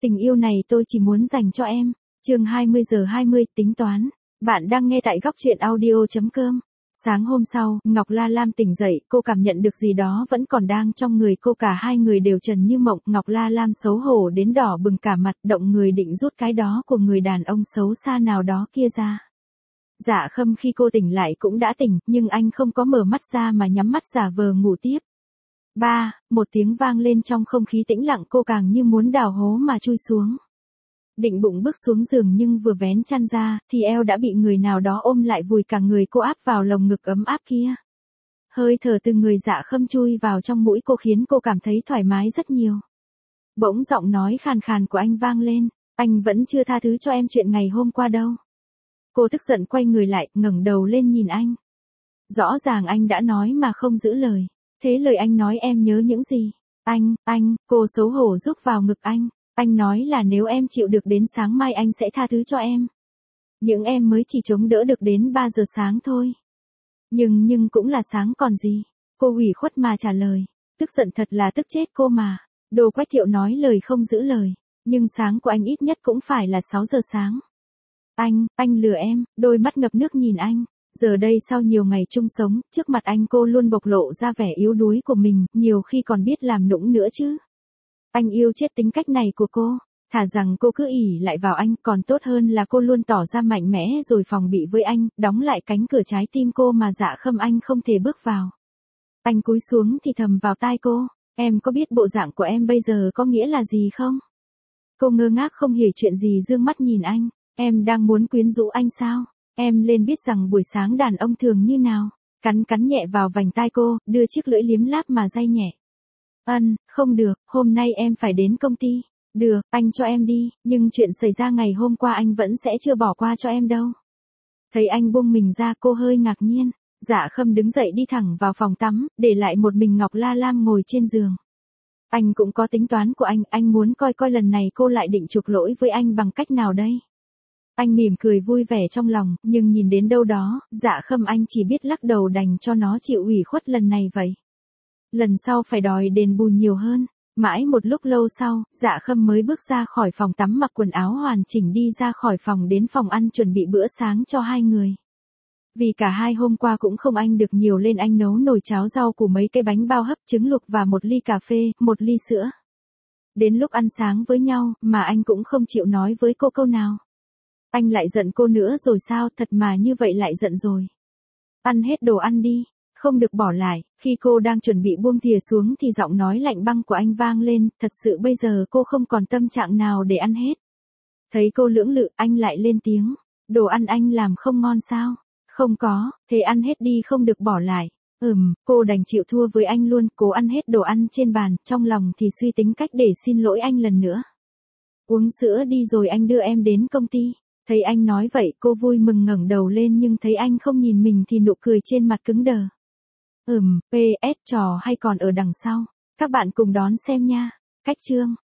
Tình yêu này tôi chỉ muốn dành cho em. Chương 20:20 tính toán. Bạn đang nghe tại góc truyện audio.com. Sáng hôm sau, Ngọc La Lam tỉnh dậy, cô cảm nhận được gì đó vẫn còn đang trong người cô, cả hai người đều trần như mộng. Ngọc La Lam xấu hổ đến đỏ bừng cả mặt, động người định rút cái đó của người đàn ông xấu xa nào đó kia ra. Dạ Khâm khi cô tỉnh lại cũng đã tỉnh, nhưng anh không có mở mắt ra mà nhắm mắt giả vờ ngủ tiếp. Một tiếng vang lên trong không khí tĩnh lặng, cô càng như muốn đào hố mà chui xuống. Định bụng bước xuống giường nhưng vừa vén chăn ra, thì eo đã bị người nào đó ôm lại vùi cả người cô áp vào lồng ngực ấm áp kia. Hơi thở từ người Dạ Khâm chui vào trong mũi cô khiến cô cảm thấy thoải mái rất nhiều. Bỗng giọng nói khàn khàn của anh vang lên, anh vẫn chưa tha thứ cho em chuyện ngày hôm qua đâu. Cô tức giận quay người lại, ngẩng đầu lên nhìn anh. Rõ ràng anh đã nói mà không giữ lời. Thế lời anh nói em nhớ những gì? Cô xấu hổ rúc vào ngực anh. Anh nói là nếu em chịu được đến sáng mai anh sẽ tha thứ cho em. Nhưng em mới chỉ chống đỡ được đến 3 giờ sáng thôi. Nhưng cũng là sáng còn gì. Cô ủy khuất mà trả lời. Tức giận thật là tức chết cô mà. Đồ Quách Thiệu nói lời không giữ lời. Nhưng sáng của anh ít nhất cũng phải là 6 giờ sáng. Anh lừa em. Đôi mắt ngập nước nhìn anh. Giờ đây sau nhiều ngày chung sống, trước mặt anh cô luôn bộc lộ ra vẻ yếu đuối của mình, nhiều khi còn biết làm nũng nữa chứ. Anh yêu chết tính cách này của cô, thà rằng cô cứ ỷ lại vào anh, còn tốt hơn là cô luôn tỏ ra mạnh mẽ rồi phòng bị với anh, đóng lại cánh cửa trái tim cô mà Dạ Khâm anh không thể bước vào. Anh cúi xuống thì thầm vào tai cô, em có biết bộ dạng của em bây giờ có nghĩa là gì không? Cô ngơ ngác không hiểu chuyện gì dương mắt nhìn anh, em đang muốn quyến rũ anh sao? Em lên biết rằng buổi sáng đàn ông thường như nào. Cắn nhẹ vào vành tai cô, đưa chiếc lưỡi liếm láp mà day nhẹ. Không được, hôm nay em phải đến công ty. Được, anh cho em đi, nhưng chuyện xảy ra ngày hôm qua anh vẫn sẽ chưa bỏ qua cho em đâu. Thấy anh buông mình ra, cô hơi ngạc nhiên. Dạ Khâm đứng dậy đi thẳng vào phòng tắm, để lại một mình Ngọc La Lam ngồi trên giường. Anh cũng có tính toán của anh muốn coi lần này cô lại định chuộc lỗi với anh bằng cách nào đây. Anh mỉm cười vui vẻ trong lòng, nhưng nhìn đến đâu đó, Dạ Khâm anh chỉ biết lắc đầu đành cho nó chịu ủy khuất lần này vậy. Lần sau phải đòi đền bù nhiều hơn. Mãi một lúc lâu sau, Dạ Khâm mới bước ra khỏi phòng tắm mặc quần áo hoàn chỉnh đi ra khỏi phòng đến phòng ăn chuẩn bị bữa sáng cho hai người. Vì cả hai hôm qua cũng không ăn được nhiều nên anh nấu nồi cháo rau củ mấy cái bánh bao hấp trứng luộc và một ly cà phê, một ly sữa. Đến lúc ăn sáng với nhau, mà anh cũng không chịu nói với cô câu nào. Anh lại giận cô nữa rồi sao, thật mà như vậy lại giận rồi. Ăn hết đồ ăn đi, không được bỏ lại. Khi cô đang chuẩn bị buông thìa xuống thì giọng nói lạnh băng của anh vang lên, thật sự bây giờ cô không còn tâm trạng nào để ăn hết. Thấy cô lưỡng lự, anh lại lên tiếng, đồ ăn anh làm không ngon sao? Không có, thế ăn hết đi không được bỏ lại. Cô đành chịu thua với anh luôn, cố ăn hết đồ ăn trên bàn, trong lòng thì suy tính cách để xin lỗi anh lần nữa. Uống sữa đi rồi anh đưa em đến công ty. Thấy anh nói vậy, cô vui mừng ngẩng đầu lên nhưng thấy anh không nhìn mình thì nụ cười trên mặt cứng đờ. PS trò hay còn ở đằng sau. Các bạn cùng đón xem nha. Cách chương